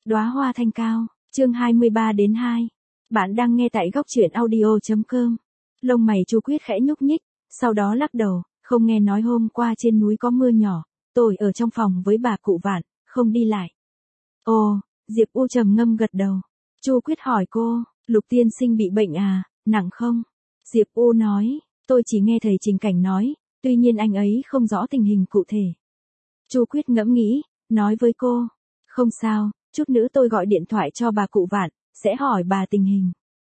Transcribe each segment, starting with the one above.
Đóa hoa thanh cao, chương 23-2. Bạn đang nghe tại góc truyện audio.com. Lông mày Chu Quyết khẽ nhúc nhích, sau đó lắc đầu, không nghe nói hôm qua trên núi có mưa nhỏ, tôi ở trong phòng với bà cụ Vạn, không đi lại. Ồ, Diệp U trầm ngâm gật đầu. Chu Quyết hỏi cô, Lục tiên sinh bị bệnh à, nặng không? Diệp U nói, tôi chỉ nghe thầy Trình Cảnh nói, tuy nhiên anh ấy không rõ tình hình cụ thể. Chu Quyết ngẫm nghĩ, nói với cô, không sao, chút nữa tôi gọi điện thoại cho bà cụ Vạn, sẽ hỏi bà tình hình.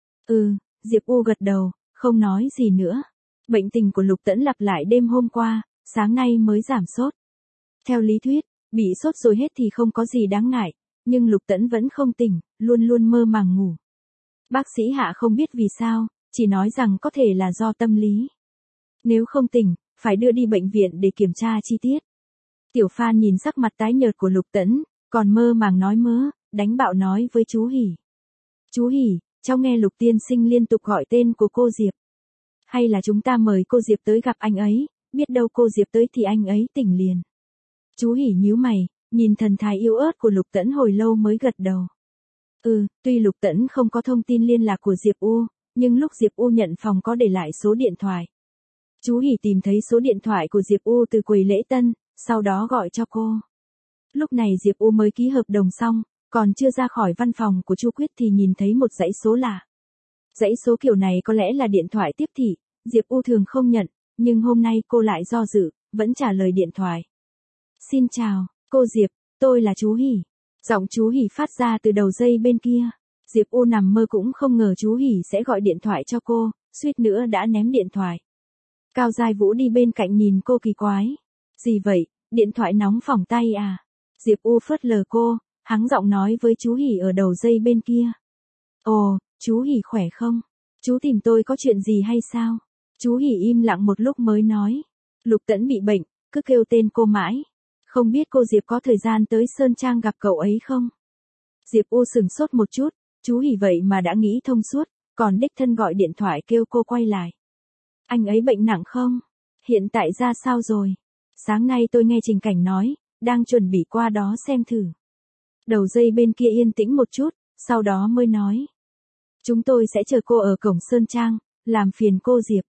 Diệp U gật đầu, không nói gì nữa. Bệnh tình của Lục Tẫn lặp lại đêm hôm qua, sáng nay mới giảm sốt. Theo lý thuyết, bị sốt rồi hết thì không có gì đáng ngại, nhưng Lục Tẫn vẫn không tỉnh, luôn luôn mơ màng ngủ. Bác sĩ Hạ không biết vì sao, chỉ nói rằng có thể là do tâm lý. Nếu không tỉnh, phải đưa đi bệnh viện để kiểm tra chi tiết. Tiểu Phan nhìn sắc mặt tái nhợt của Lục Tẫn, còn mơ màng nói mớ, đánh bạo nói với chú Hỉ. Chú Hỉ, cháu nghe Lục tiên sinh liên tục gọi tên của cô Diệp. Hay là chúng ta mời cô Diệp tới gặp anh ấy, biết đâu cô Diệp tới thì anh ấy tỉnh liền. Chú Hỉ nhíu mày, nhìn thần thái yếu ớt của Lục Tẫn hồi lâu mới gật đầu. Tuy Lục Tẫn không có thông tin liên lạc của Diệp U, nhưng lúc Diệp U nhận phòng có để lại số điện thoại. Chú Hỉ tìm thấy số điện thoại của Diệp U từ quầy lễ tân, sau đó gọi cho cô. Lúc này Diệp U mới ký hợp đồng xong, còn chưa ra khỏi văn phòng của Chu Quyết thì nhìn thấy một dãy số lạ. Dãy số kiểu này có lẽ là điện thoại tiếp thị, Diệp U thường không nhận, nhưng hôm nay cô lại do dự, vẫn trả lời điện thoại. Xin chào, cô Diệp, tôi là chú Hỉ. Giọng chú Hỉ phát ra từ đầu dây bên kia. Diệp U nằm mơ cũng không ngờ chú Hỉ sẽ gọi điện thoại cho cô, suýt nữa đã ném điện thoại. Cao Giai Vũ đi bên cạnh nhìn cô kỳ quái. Gì vậy, điện thoại nóng phỏng tay à? Diệp U phớt lờ cô, hắng giọng nói với chú Hỉ ở đầu dây bên kia. Ồ, chú Hỉ khỏe không? Chú tìm tôi có chuyện gì hay sao? Chú Hỉ im lặng một lúc mới nói. Lục Tẫn bị bệnh, cứ kêu tên cô mãi. Không biết cô Diệp có thời gian tới Sơn Trang gặp cậu ấy không? Diệp U sửng sốt một chút, chú Hỉ vậy mà đã nghĩ thông suốt, còn đích thân gọi điện thoại kêu cô quay lại. Anh ấy bệnh nặng không? Hiện tại ra sao rồi? Sáng nay tôi nghe Trình Cảnh nói, đang chuẩn bị qua đó xem thử. Đầu dây bên kia yên tĩnh một chút, sau đó mới nói. Chúng tôi sẽ chờ cô ở cổng Sơn Trang, làm phiền cô Diệp.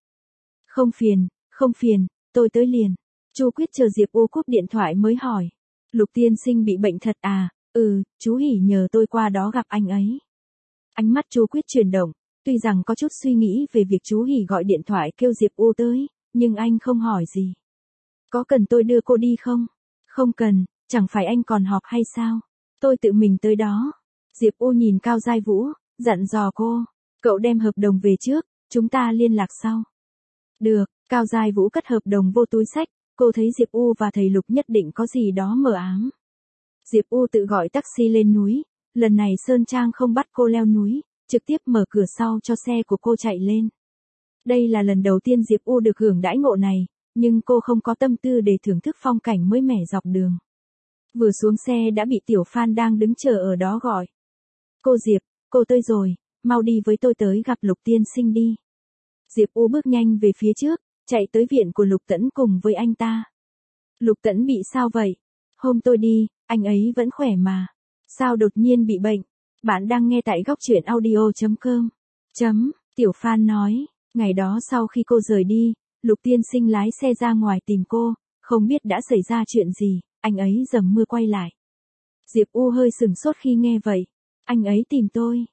Không phiền, tôi tới liền. Chu Quyết chờ Diệp U cúp điện thoại mới hỏi. Lục tiên sinh bị bệnh thật à? Chú Hỉ nhờ tôi qua đó gặp anh ấy. Ánh mắt Chu Quyết chuyển động, tuy rằng có chút suy nghĩ về việc chú Hỉ gọi điện thoại kêu Diệp U tới, nhưng anh không hỏi gì. Có cần tôi đưa cô đi không? Không cần, chẳng phải anh còn họp hay sao? Tôi tự mình tới đó. Diệp U nhìn Cao Giai Vũ, dặn dò cô. Cậu đem hợp đồng về trước, chúng ta liên lạc sau. Được, Cao Giai Vũ cất hợp đồng vô túi xách, cô thấy Diệp U và thầy Lục nhất định có gì đó mờ ám. Diệp U tự gọi taxi lên núi, lần này Sơn Trang không bắt cô leo núi, trực tiếp mở cửa sau cho xe của cô chạy lên. Đây là lần đầu tiên Diệp U được hưởng đãi ngộ này, nhưng cô không có tâm tư để thưởng thức phong cảnh mới mẻ dọc đường. Vừa xuống xe đã bị Tiểu Phan đang đứng chờ ở đó gọi. Cô Diệp, cô tới rồi, mau đi với tôi tới gặp Lục tiên sinh đi. Diệp U bước nhanh về phía trước, chạy tới viện của Lục Tẫn cùng với anh ta. Lục Tẫn bị sao vậy? Hôm tôi đi, anh ấy vẫn khỏe mà. Sao đột nhiên bị bệnh? Bạn đang nghe tại góc truyện audio.com. Tiểu Phan nói, ngày đó sau khi cô rời đi, Lục tiên sinh lái xe ra ngoài tìm cô, không biết đã xảy ra chuyện gì, anh ấy dầm mưa quay lại. Diệp U hơi sừng sốt khi nghe vậy. Anh ấy tìm tôi,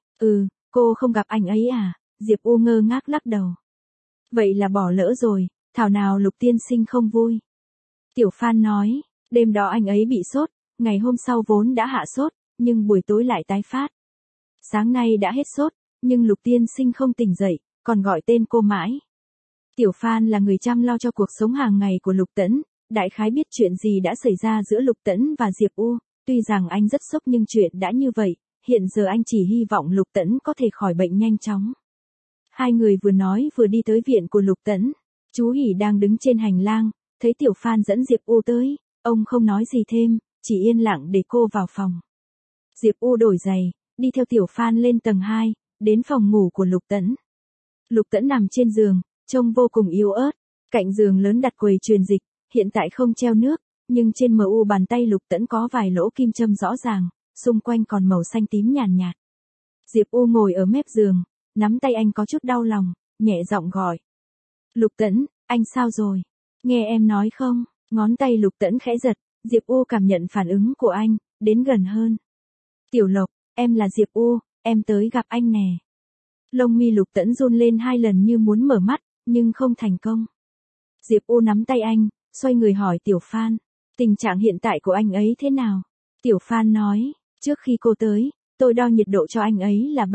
cô không gặp anh ấy à? Diệp U ngơ ngác lắc đầu. Vậy là bỏ lỡ rồi, thảo nào Lục tiên sinh không vui. Tiểu Phan nói, đêm đó anh ấy bị sốt, ngày hôm sau vốn đã hạ sốt, nhưng buổi tối lại tái phát. Sáng nay đã hết sốt, nhưng Lục tiên sinh không tỉnh dậy, còn gọi tên cô mãi. Tiểu Phan là người chăm lo cho cuộc sống hàng ngày của Lục Tẫn, đại khái biết chuyện gì đã xảy ra giữa Lục Tẫn và Diệp U, tuy rằng anh rất sốc nhưng chuyện đã như vậy, hiện giờ anh chỉ hy vọng Lục Tẫn có thể khỏi bệnh nhanh chóng. Hai người vừa nói vừa đi tới viện của Lục Tẫn. Chú Hỉ đang đứng trên hành lang, thấy Tiểu Phan dẫn Diệp U tới, ông không nói gì thêm, chỉ yên lặng để cô vào phòng. Diệp U đổi giày, đi theo Tiểu Phan lên tầng 2, đến phòng ngủ của Lục Tẫn. Lục Tẫn nằm trên giường, trông vô cùng yếu ớt, cạnh giường lớn đặt quầy truyền dịch, hiện tại không treo nước, nhưng trên mu bàn tay Lục Tẫn có vài lỗ kim châm rõ ràng, xung quanh còn màu xanh tím nhàn nhạt. Diệp U ngồi ở mép giường, nắm tay anh có chút đau lòng, nhẹ giọng gọi. Lục Tẫn, anh sao rồi? Nghe em nói không? Ngón tay Lục Tẫn khẽ giật, Diệp U cảm nhận phản ứng của anh, đến gần hơn. Tiểu Lộc, em là Diệp U, em tới gặp anh nè. Lông mi Lục Tẫn run lên 2 lần như muốn mở mắt, nhưng không thành công. Diệp U nắm tay anh, xoay người hỏi Tiểu Phan, tình trạng hiện tại của anh ấy thế nào? Tiểu Phan nói, trước khi cô tới, tôi đo nhiệt độ cho anh ấy là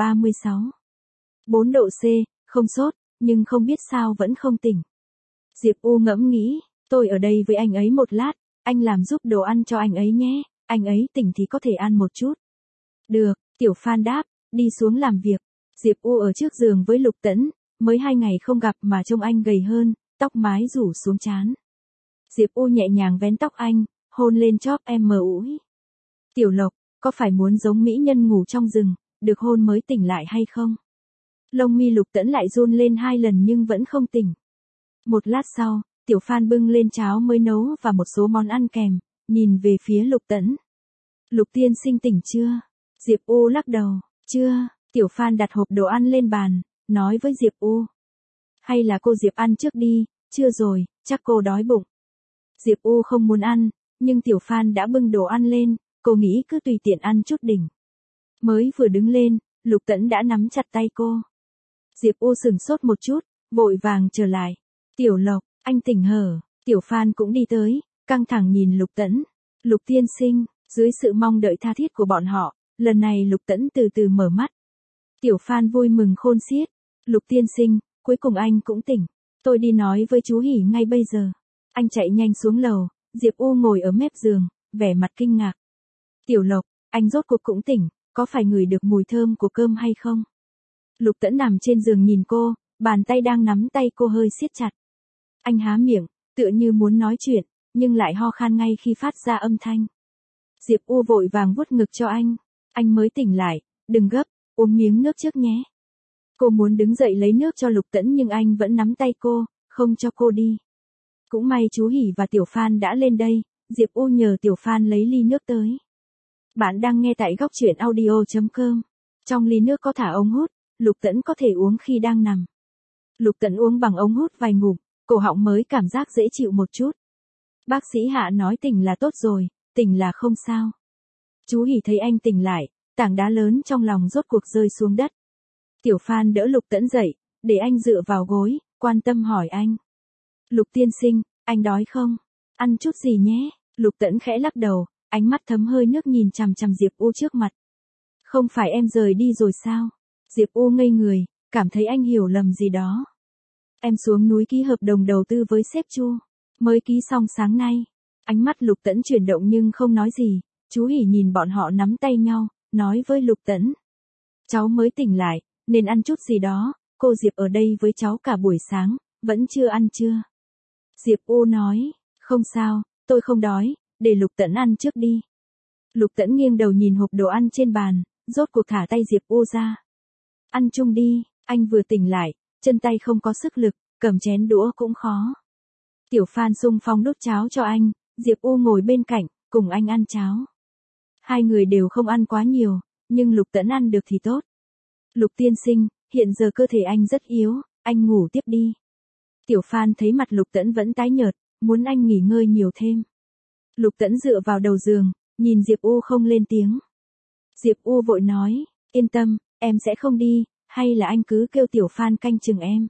36,4 độ C, không sốt, nhưng không biết sao vẫn không tỉnh. Diệp U ngẫm nghĩ, tôi ở đây với anh ấy một lát, anh làm giúp đồ ăn cho anh ấy nhé, anh ấy tỉnh thì có thể ăn một chút. Được, Tiểu Phan đáp, đi xuống làm việc. Diệp U ở trước giường với Lục Tẫn, mới 2 ngày không gặp mà trông anh gầy hơn, tóc mái rủ xuống trán. Diệp U nhẹ nhàng vén tóc anh, hôn lên chóp em mờ ủi. Tiểu Lộc, có phải muốn giống mỹ nhân ngủ trong rừng, được hôn mới tỉnh lại hay không? Lông mi Lục Tẫn lại run lên 2 lần nhưng vẫn không tỉnh. Một lát sau, Tiểu Phan bưng lên cháo mới nấu và một số món ăn kèm, nhìn về phía Lục Tẫn. Lục tiên sinh tỉnh chưa? Diệp U lắc đầu, chưa. Tiểu Phan đặt hộp đồ ăn lên bàn, nói với Diệp U. Hay là cô Diệp ăn trước đi, chưa rồi, chắc cô đói bụng. Diệp U không muốn ăn, nhưng Tiểu Phan đã bưng đồ ăn lên, cô nghĩ cứ tùy tiện ăn chút đỉnh. Mới vừa đứng lên, Lục Tẫn đã nắm chặt tay cô. Diệp U sửng sốt một chút, vội vàng trở lại. Tiểu Lộc, anh tỉnh hở. Tiểu Phan cũng đi tới, căng thẳng nhìn Lục Tẫn. Lục tiên sinh, dưới sự mong đợi tha thiết của bọn họ, lần này Lục Tẫn từ từ mở mắt. Tiểu Phan vui mừng khôn xiết. Lục tiên sinh, cuối cùng anh cũng tỉnh. Tôi đi nói với chú Hỉ ngay bây giờ. Anh chạy nhanh xuống lầu, Diệp U ngồi ở mép giường, vẻ mặt kinh ngạc. Tiểu Lộc, anh rốt cuộc cũng tỉnh, có phải ngửi được mùi thơm của cơm hay không? Lục Tẫn nằm trên giường nhìn cô, bàn tay đang nắm tay cô hơi siết chặt. Anh há miệng, tựa như muốn nói chuyện, nhưng lại ho khan ngay khi phát ra âm thanh. Diệp U vội vàng vuốt ngực cho anh mới tỉnh lại, đừng gấp, uống miếng nước trước nhé. Cô muốn đứng dậy lấy nước cho Lục Tẫn nhưng anh vẫn nắm tay cô, không cho cô đi. Cũng may chú Hỉ và Tiểu Phan đã lên đây, Diệp U nhờ Tiểu Phan lấy ly nước tới. Bạn đang nghe tại góc truyện audio.com. Trong ly nước có thả ống hút, Lục Tẫn có thể uống khi đang nằm. Lục Tẫn uống bằng ống hút vài ngụm, cổ họng mới cảm giác dễ chịu một chút. Bác sĩ Hạ nói tỉnh là tốt rồi, tỉnh là không sao. Chú Hỉ thấy anh tỉnh lại, tảng đá lớn trong lòng rốt cuộc rơi xuống đất. Tiểu Phan đỡ Lục Tẫn dậy, để anh dựa vào gối, quan tâm hỏi anh. Lục tiên sinh, anh đói không? Ăn chút gì nhé? Lục Tẫn khẽ lắc đầu, ánh mắt thấm hơi nước nhìn chằm chằm Diệp U trước mặt. Không phải em rời đi rồi sao? Diệp U ngây người, cảm thấy anh hiểu lầm gì đó. Em xuống núi ký hợp đồng đầu tư với sếp Chu, mới ký xong sáng nay. Ánh mắt Lục Tẫn chuyển động nhưng không nói gì, chú Hỉ nhìn bọn họ nắm tay nhau, nói với Lục Tẫn. Cháu mới tỉnh lại, nên ăn chút gì đó, cô Diệp ở đây với cháu cả buổi sáng, vẫn chưa ăn chưa? Diệp U nói, không sao, tôi không đói, để Lục Tẫn ăn trước đi. Lục Tẫn nghiêng đầu nhìn hộp đồ ăn trên bàn, rốt cuộc thả tay Diệp U ra. Ăn chung đi, anh vừa tỉnh lại, chân tay không có sức lực, cầm chén đũa cũng khó. Tiểu Phan xung phong đút cháo cho anh, Diệp U ngồi bên cạnh, cùng anh ăn cháo. Hai người đều không ăn quá nhiều, nhưng Lục Tẫn ăn được thì tốt. Lục tiên sinh, hiện giờ cơ thể anh rất yếu, anh ngủ tiếp đi. Tiểu Phan thấy mặt Lục Tẫn vẫn tái nhợt, muốn anh nghỉ ngơi nhiều thêm. Lục Tẫn dựa vào đầu giường, nhìn Diệp U không lên tiếng. Diệp U vội nói, yên tâm, em sẽ không đi, hay là anh cứ kêu Tiểu Phan canh chừng em.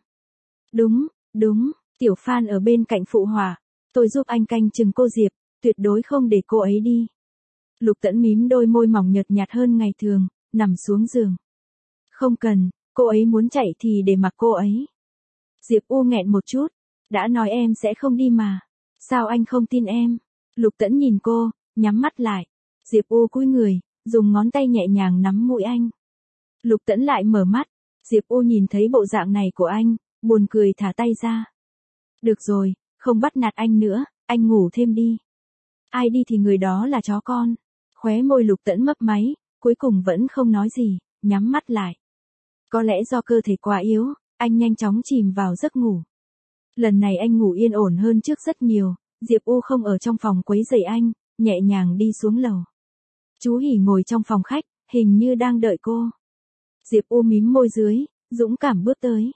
Đúng, Tiểu Phan ở bên cạnh phụ họa, tôi giúp anh canh chừng cô Diệp, tuyệt đối không để cô ấy đi. Lục Tẫn mím đôi môi mỏng nhợt nhạt hơn ngày thường, nằm xuống giường. Không cần, cô ấy muốn chạy thì để mặc cô ấy. Diệp U nghẹn một chút, đã nói em sẽ không đi mà, sao anh không tin em? Lục Tẫn nhìn cô, nhắm mắt lại. Diệp U cúi người, dùng ngón tay nhẹ nhàng nắm mũi anh. Lục Tẫn lại mở mắt, Diệp U nhìn thấy bộ dạng này của anh, buồn cười thả tay ra. Được rồi, không bắt nạt anh nữa, anh ngủ thêm đi. Ai đi thì người đó là chó con. Khóe môi Lục Tẫn mấp máy, cuối cùng vẫn không nói gì, nhắm mắt lại. Có lẽ do cơ thể quá yếu, anh nhanh chóng chìm vào giấc ngủ. Lần này anh ngủ yên ổn hơn trước rất nhiều, Diệp U không ở trong phòng quấy rầy anh, nhẹ nhàng đi xuống lầu. Chú Hỉ ngồi trong phòng khách, hình như đang đợi cô. Diệp U mím môi dưới, dũng cảm bước tới.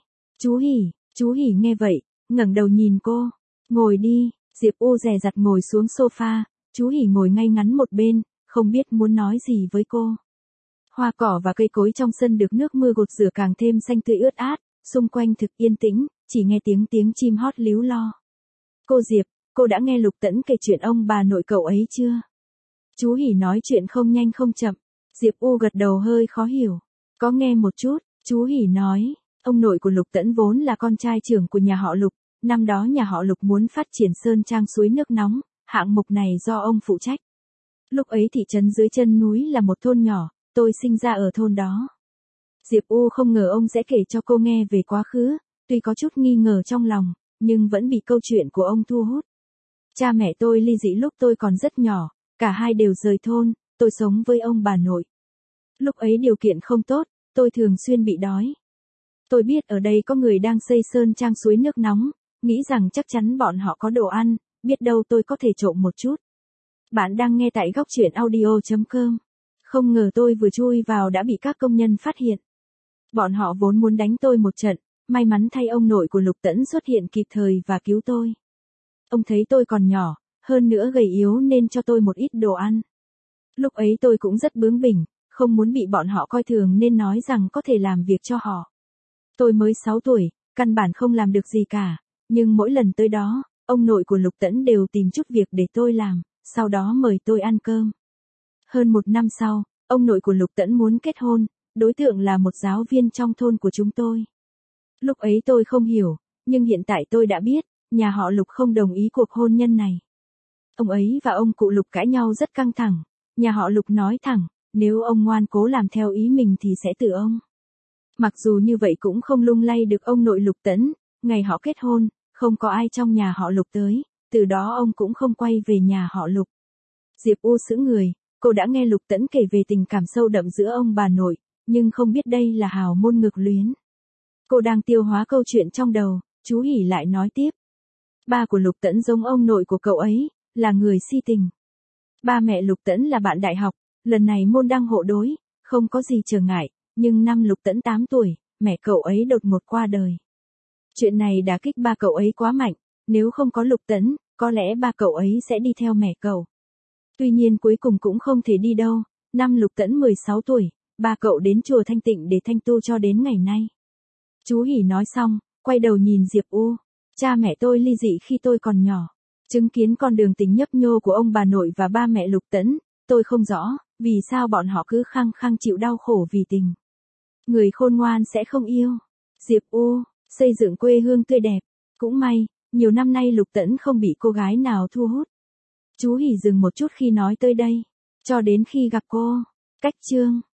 Chú Hỉ nghe vậy, ngẩng đầu nhìn cô. Ngồi đi, Diệp U dè dặt ngồi xuống sofa, chú Hỉ ngồi ngay ngắn một bên, không biết muốn nói gì với cô. Hoa cỏ và cây cối trong sân được nước mưa gột rửa càng thêm xanh tươi ướt át, xung quanh thực yên tĩnh, chỉ nghe tiếng chim hót líu lo. Cô Diệp, cô đã nghe Lục Tẫn kể chuyện ông bà nội cậu ấy chưa? Chú Hỉ nói chuyện không nhanh không chậm. Diệp U gật đầu hơi khó hiểu. Có nghe một chút, chú Hỉ nói, ông nội của Lục Tẫn vốn là con trai trưởng của nhà họ Lục, năm đó nhà họ Lục muốn phát triển sơn trang suối nước nóng, hạng mục này do ông phụ trách. Lúc ấy thị trấn dưới chân núi là một thôn nhỏ, tôi sinh ra ở thôn đó. Diệp U không ngờ ông sẽ kể cho cô nghe về quá khứ, tuy có chút nghi ngờ trong lòng, nhưng vẫn bị câu chuyện của ông thu hút. Cha mẹ tôi ly dị lúc tôi còn rất nhỏ, cả hai đều rời thôn, tôi sống với ông bà nội. Lúc ấy điều kiện không tốt, tôi thường xuyên bị đói. Tôi biết ở đây có người đang xây sơn trang suối nước nóng, nghĩ rằng chắc chắn bọn họ có đồ ăn, biết đâu tôi có thể trộm một chút. Bạn đang nghe tại góc truyện audio.com. Không ngờ tôi vừa chui vào đã bị các công nhân phát hiện. Bọn họ vốn muốn đánh tôi một trận, may mắn thay ông nội của Lục Tẫn xuất hiện kịp thời và cứu tôi. Ông thấy tôi còn nhỏ, hơn nữa gầy yếu nên cho tôi một ít đồ ăn. Lúc ấy tôi cũng rất bướng bỉnh, không muốn bị bọn họ coi thường nên nói rằng có thể làm việc cho họ. Tôi mới 6 tuổi, căn bản không làm được gì cả, nhưng mỗi lần tới đó, ông nội của Lục Tẫn đều tìm chút việc để tôi làm, sau đó mời tôi ăn cơm. Hơn một năm sau, ông nội của Lục Tẫn muốn kết hôn, đối tượng là một giáo viên trong thôn của chúng tôi. Lúc ấy tôi không hiểu, nhưng hiện tại tôi đã biết, nhà họ Lục không đồng ý cuộc hôn nhân này. Ông ấy và ông cụ Lục cãi nhau rất căng thẳng, nhà họ Lục nói thẳng, nếu ông ngoan cố làm theo ý mình thì sẽ từ ông. Mặc dù như vậy cũng không lung lay được ông nội Lục Tẫn, ngày họ kết hôn, không có ai trong nhà họ Lục tới, từ đó ông cũng không quay về nhà họ Lục. Diệp U sững người, cô đã nghe Lục Tẫn kể về tình cảm sâu đậm giữa ông bà nội, nhưng không biết đây là hào môn ngược luyến. Cô đang tiêu hóa câu chuyện trong đầu, chú Hỉ lại nói tiếp. Ba của Lục Tẫn giống ông nội của cậu ấy, là người si tình. Ba mẹ Lục Tẫn là bạn đại học, lần này môn đăng hộ đối, không có gì trở ngại, nhưng năm Lục Tẫn 8 tuổi, mẹ cậu ấy đột ngột qua đời. Chuyện này đả kích ba cậu ấy quá mạnh, nếu không có Lục Tẫn, có lẽ ba cậu ấy sẽ đi theo mẹ cậu. Tuy nhiên cuối cùng cũng không thể đi đâu, năm Lục Tẫn 16 tuổi, ba cậu đến chùa Thanh Tịnh để thanh tu cho đến ngày nay. Chú Hỉ nói xong, quay đầu nhìn Diệp U. Cha mẹ tôi ly dị khi tôi còn nhỏ. Chứng kiến con đường tình nhấp nhô của ông bà nội và ba mẹ Lục Tẫn, tôi không rõ, vì sao bọn họ cứ khăng khăng chịu đau khổ vì tình. Người khôn ngoan sẽ không yêu. Diệp U, xây dựng quê hương tươi đẹp. Cũng may, nhiều năm nay Lục Tẫn không bị cô gái nào thu hút. Chú Hỉ dừng một chút khi nói tới đây. Cho đến khi gặp cô. Cách chương.